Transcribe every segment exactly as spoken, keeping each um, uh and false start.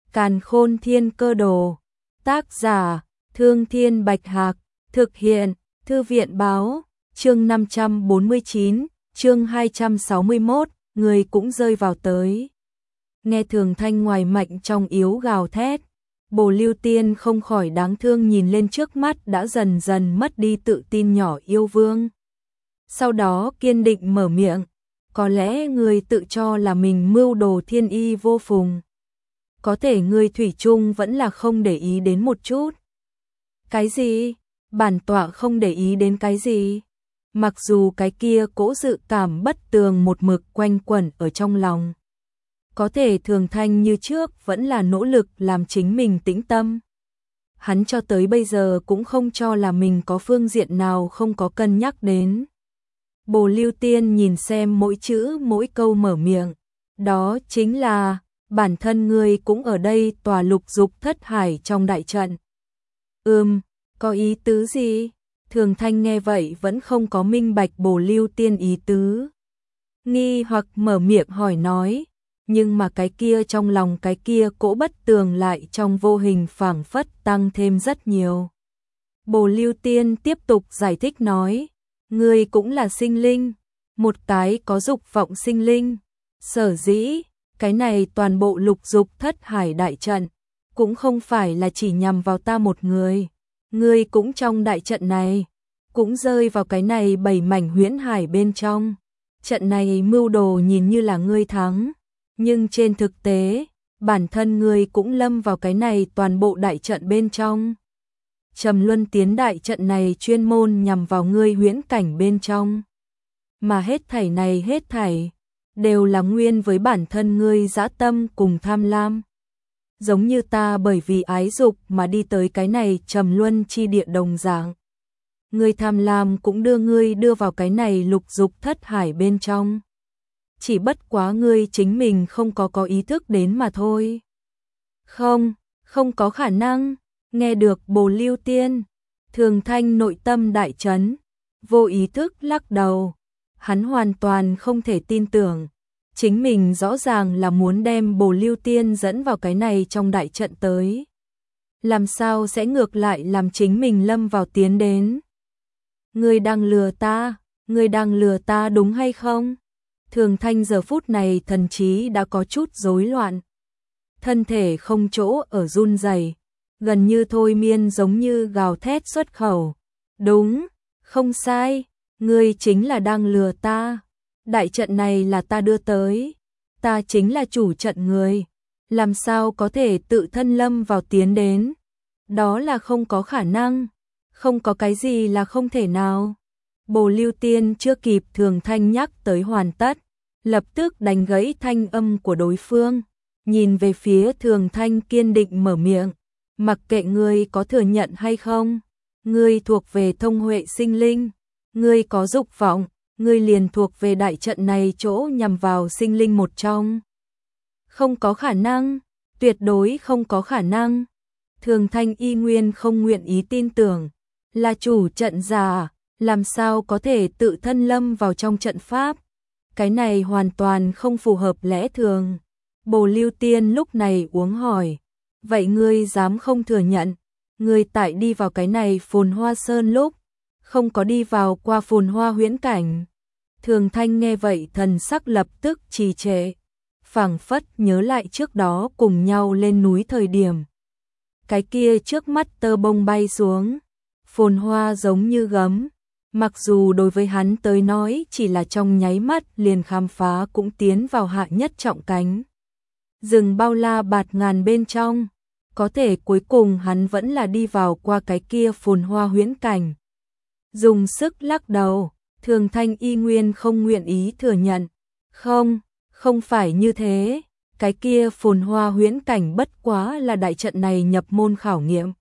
Càn Khôn Thiên Cơ Đồ. Tác giả: Thương Thiên Bạch Hạc. Thực hiện: Thư viện báo. Chương năm trăm bốn mươi chín, chương hai trăm sáu mươi mốt, người cũng rơi vào tới. Nghe Thường Thanh ngoài mạnh trong yếu gào thét, Bồ Lưu Tiên không khỏi đáng thương nhìn lên trước mắt đã dần dần mất đi tự tin nhỏ yêu vương. Sau đó kiên định mở miệng, có lẽ người tự cho là mình mưu đồ thiên y vô phùng. Có thể người thủy chung vẫn là không để ý đến một chút. Cái gì? Bản tọa không để ý đến cái gì? Mặc dù cái kia cỗ dự cảm bất tường một mực quanh quẩn ở trong lòng. Có thể Thường Thanh như trước vẫn là nỗ lực làm chính mình tĩnh tâm. Hắn cho tới bây giờ cũng không cho là mình có phương diện nào không có cân nhắc đến. Bồ Lưu Tiên nhìn xem mỗi chữ mỗi câu mở miệng. Đó chính là, bản thân ngươi cũng ở đây tòa lục dục thất hải trong đại trận. Ừm, có ý tứ gì? Thường Thanh nghe vậy vẫn không có minh bạch Bồ Lưu Tiên ý tứ. Nghi hoặc mở miệng hỏi nói, nhưng mà cái kia trong lòng cái kia cỗ bất tường lại trong vô hình phảng phất tăng thêm rất nhiều. Bồ Lưu Tiên tiếp tục giải thích nói, ngươi cũng là sinh linh, một cái có dục vọng sinh linh. Sở dĩ, cái này toàn bộ lục dục thất hải đại trận, cũng không phải là chỉ nhằm vào ta một người. Ngươi cũng trong đại trận này, cũng rơi vào cái này bảy mảnh huyễn hải bên trong. Trận này mưu đồ nhìn như là ngươi thắng, nhưng trên thực tế, bản thân ngươi cũng lâm vào cái này toàn bộ đại trận bên trong. Trầm Luân Tiến đại trận này chuyên môn nhằm vào ngươi huyễn cảnh bên trong. Mà hết thảy này hết thảy, đều là nguyên với bản thân ngươi dã tâm cùng tham lam. Giống như ta bởi vì ái dục mà đi tới cái này trầm luân chi địa đồng dạng. Ngươi tham lam cũng đưa ngươi đưa vào cái này lục dục thất hải bên trong. Chỉ bất quá ngươi chính mình không có có ý thức đến mà thôi. Không, không có khả năng. Nghe được Bồ Lưu Tiên, Thường Thanh nội tâm đại chấn, vô ý thức lắc đầu. Hắn hoàn toàn không thể tin tưởng. Chính mình rõ ràng là muốn đem Bồ Lưu Tiên dẫn vào cái này trong đại trận tới. Làm sao sẽ ngược lại làm chính mình lâm vào tiến đến? Ngươi đang lừa ta, ngươi đang lừa ta đúng hay không? Thường Thanh giờ phút này thần trí đã có chút rối loạn. Thân thể không chỗ ở run rẩy, gần như thôi miên giống như gào thét xuất khẩu. Đúng, không sai, ngươi chính là đang lừa ta. Đại trận này là ta đưa tới, ta chính là chủ trận người, làm sao có thể tự thân lâm vào tiến đến? Đó là không có khả năng, không có cái gì là không thể nào. Bồ Lưu Tiên chưa kịp Thường Thanh nhắc tới hoàn tất, lập tức đánh gãy thanh âm của đối phương, nhìn về phía Thường Thanh kiên định mở miệng, mặc kệ ngươi có thừa nhận hay không, ngươi thuộc về thông huệ sinh linh, ngươi có dục vọng, ngươi liền thuộc về đại trận này chỗ nhằm vào sinh linh một trong. Không có khả năng, tuyệt đối không có khả năng. Thường Thanh y nguyên không nguyện ý tin tưởng, là chủ trận giả, làm sao có thể tự thân lâm vào trong trận pháp. Cái này hoàn toàn không phù hợp lẽ thường. Bồ Lưu Tiên lúc này uống hỏi, vậy ngươi dám không thừa nhận, ngươi tại đi vào cái này Phồn Hoa Sơn lúc, không có đi vào qua Phồn Hoa huyễn cảnh. Thường Thanh nghe vậy thần sắc lập tức trì trệ, phảng phất nhớ lại trước đó cùng nhau lên núi thời điểm. Cái kia trước mắt tơ bông bay xuống, phồn hoa giống như gấm, mặc dù đối với hắn tới nói chỉ là trong nháy mắt liền khám phá cũng tiến vào hạ nhất trọng cánh. Rừng bao la bạt ngàn bên trong, có thể cuối cùng hắn vẫn là đi vào qua cái kia phồn hoa huyễn cảnh. Dùng sức lắc đầu, Thường Thanh y nguyên không nguyện ý thừa nhận. Không, không phải như thế, cái kia phồn hoa huyễn cảnh bất quá là đại trận này nhập môn khảo nghiệm.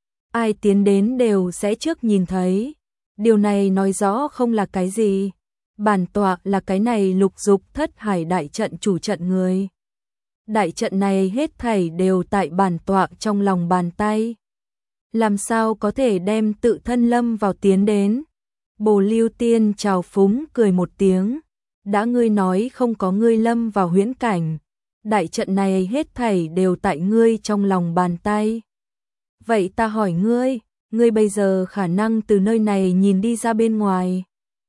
Ai tiến đến đều sẽ trước nhìn thấy. Điều này nói rõ không là cái gì. Bản tọa là cái này lục dục thất hải đại trận chủ trận người. Đại trận này hết thảy đều tại bản tọa trong lòng bàn tay. Làm sao có thể đem tự thân lâm vào tiến đến? Bồ Lưu Tiên trào phúng cười một tiếng, đã ngươi nói không có ngươi lâm vào huyễn cảnh, đại trận này hết thảy đều tại ngươi trong lòng bàn tay. Vậy ta hỏi ngươi, ngươi bây giờ khả năng từ nơi này nhìn đi ra bên ngoài,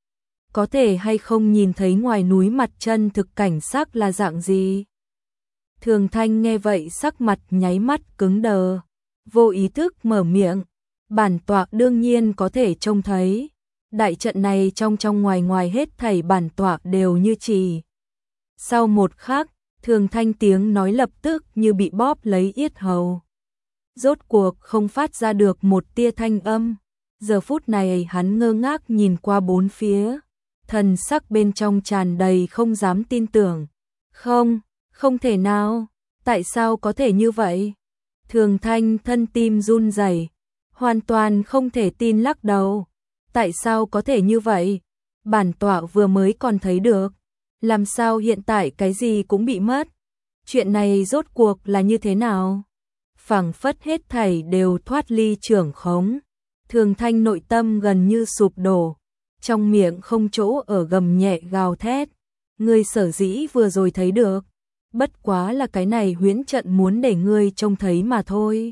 có thể hay không nhìn thấy ngoài núi mặt chân thực cảnh sắc là dạng gì? Thường Thanh nghe vậy sắc mặt nháy mắt cứng đờ, vô ý thức mở miệng, bản tọa đương nhiên có thể trông thấy, đại trận này trong trong ngoài ngoài hết thảy bản tọa đều như chỉ. Sau một khắc, Thường Thanh tiếng nói lập tức như bị bóp lấy yết hầu. Rốt cuộc không phát ra được một tia thanh âm, giờ phút này hắn ngơ ngác nhìn qua bốn phía, thần sắc bên trong tràn đầy không dám tin tưởng. Không, không thể nào, tại sao có thể như vậy? Thường Thanh thân tim run rẩy, hoàn toàn không thể tin lắc đầu. Tại sao có thể như vậy? Bản tọa vừa mới còn thấy được, làm sao hiện tại cái gì cũng bị mất? Chuyện này rốt cuộc là như thế nào? Phảng phất hết thảy đều thoát ly trưởng khống. Thường Thanh nội tâm gần như sụp đổ, trong miệng không chỗ ở gầm nhẹ gào thét. Ngươi sở dĩ vừa rồi thấy được, bất quá là cái này huyễn trận muốn để ngươi trông thấy mà thôi.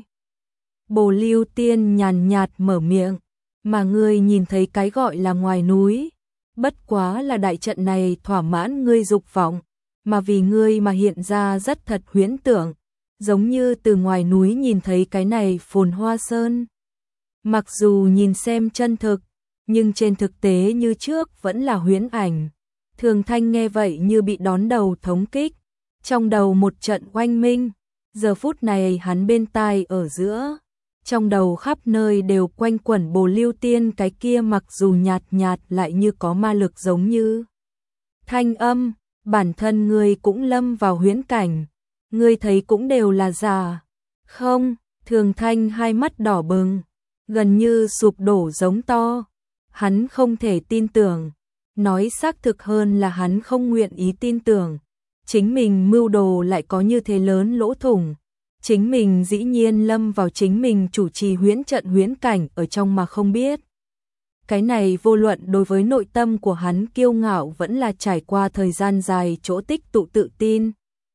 Bồ Lưu Tiên nhàn nhạt mở miệng, mà ngươi nhìn thấy cái gọi là ngoài núi, bất quá là đại trận này thỏa mãn ngươi dục vọng, mà vì ngươi mà hiện ra rất thật huyễn tưởng, giống như từ ngoài núi nhìn thấy cái này phồn hoa sơn. Mặc dù nhìn xem chân thực, nhưng trên thực tế như trước vẫn là huyễn ảnh. Thường Thanh nghe vậy như bị đón đầu thống kích, trong đầu một trận oanh minh, giờ phút này hắn bên tai ở giữa, trong đầu khắp nơi đều quanh quẩn Bồ Lưu Tiên cái kia mặc dù nhạt nhạt lại như có ma lực giống như thanh âm, bản thân ngươi cũng lâm vào huyễn cảnh, ngươi thấy cũng đều là giả. Không, Thường Thanh hai mắt đỏ bừng, gần như sụp đổ giống to, hắn không thể tin tưởng, nói xác thực hơn là hắn không nguyện ý tin tưởng, chính mình mưu đồ lại có như thế lớn lỗ thủng. Chính mình dĩ nhiên lâm vào chính mình chủ trì huyễn trận huyễn cảnh ở trong mà không biết. Cái này vô luận đối với nội tâm của hắn kiêu ngạo vẫn là trải qua thời gian dài chỗ tích tụ tự tin,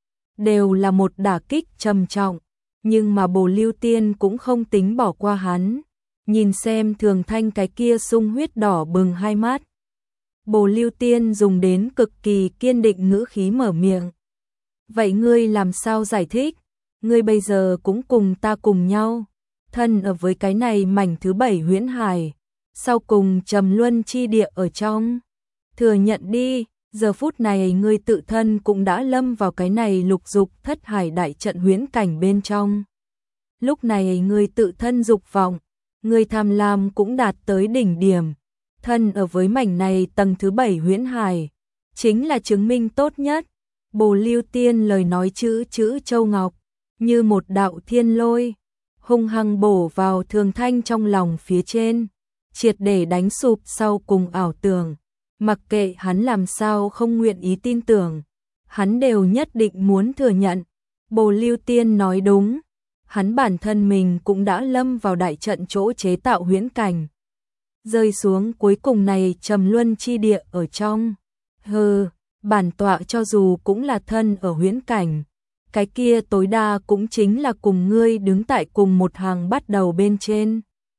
đều là một đả kích trầm trọng, nhưng mà Bồ Lưu Tiên cũng không tính bỏ qua hắn. Nhìn xem Thường Thanh cái kia sung huyết đỏ bừng hai mắt, Bồ Lưu Tiên dùng đến cực kỳ kiên định ngữ khí mở miệng. Vậy ngươi làm sao giải thích? Ngươi bây giờ cũng cùng ta cùng nhau, thân ở với cái này mảnh thứ bảy huyễn hải, sau cùng trầm luân chi địa ở trong. Thừa nhận đi, giờ phút này ngươi tự thân cũng đã lâm vào cái này lục dục thất hải đại trận huyễn cảnh bên trong. Lúc này ngươi tự thân dục vọng, ngươi tham lam cũng đạt tới đỉnh điểm, thân ở với mảnh này tầng thứ bảy huyễn hải, chính là chứng minh tốt nhất. Bồ Lưu Tiên lời nói chữ chữ châu ngọc, như một đạo thiên lôi, hung hăng bổ vào Thường Thanh trong lòng phía trên, triệt để đánh sụp sau cùng ảo tưởng. Mặc kệ hắn làm sao không nguyện ý tin tưởng, hắn đều nhất định muốn thừa nhận. Bồ Lưu Tiên nói đúng, hắn bản thân mình cũng đã lâm vào đại trận chỗ chế tạo huyễn cảnh, rơi xuống cuối cùng này trầm luân chi địa ở trong. Hừ, bản tọa cho dù cũng là thân ở huyễn cảnh, cái kia tối đa cũng chính là cùng ngươi đứng tại cùng một hàng bắt đầu bên trên.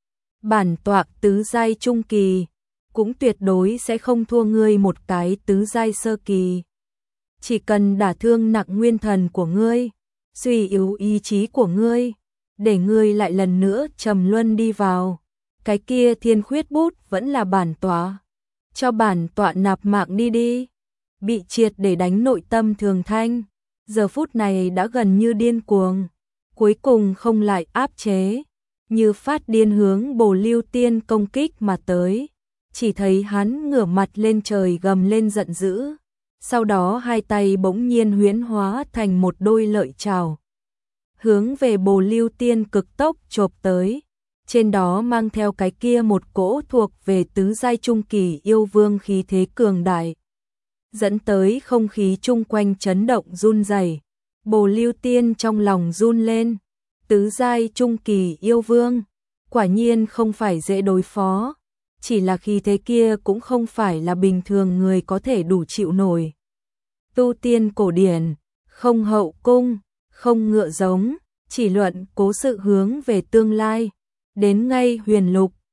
Bản tọa tứ giai trung kỳ, cũng tuyệt đối sẽ không thua ngươi một cái tứ giai sơ kỳ. Chỉ cần đả thương nặng nguyên thần của ngươi, suy yếu ý chí của ngươi, để ngươi lại lần nữa trầm luân đi vào, cái kia thiên khuyết bút vẫn là bản tọa. Cho bản tọa nạp mạng đi đi. Bị triệt để đánh nội tâm Thường Thanh, giờ phút này đã gần như điên cuồng, cuối cùng không lại áp chế, như phát điên hướng Bồ Lưu Tiên công kích mà tới. Chỉ thấy hắn ngửa mặt lên trời gầm lên giận dữ, sau đó hai tay bỗng nhiên huyễn hóa thành một đôi lợi trảo, hướng về Bồ Lưu Tiên cực tốc chộp tới, trên đó mang theo cái kia một cỗ thuộc về tứ giai trung kỳ yêu vương khí thế cường đại, dẫn tới không khí chung quanh chấn động run rẩy. Bồ Lưu Tiên trong lòng run lên, tứ giai trung kỳ yêu vương, quả nhiên không phải dễ đối phó, chỉ là khí thế kia cũng không phải là bình thường người có thể đủ chịu nổi. Tu tiên cổ điển, không hậu cung, không ngựa giống, chỉ luận cố sự hướng về tương lai. Đến ngay Huyền Lục,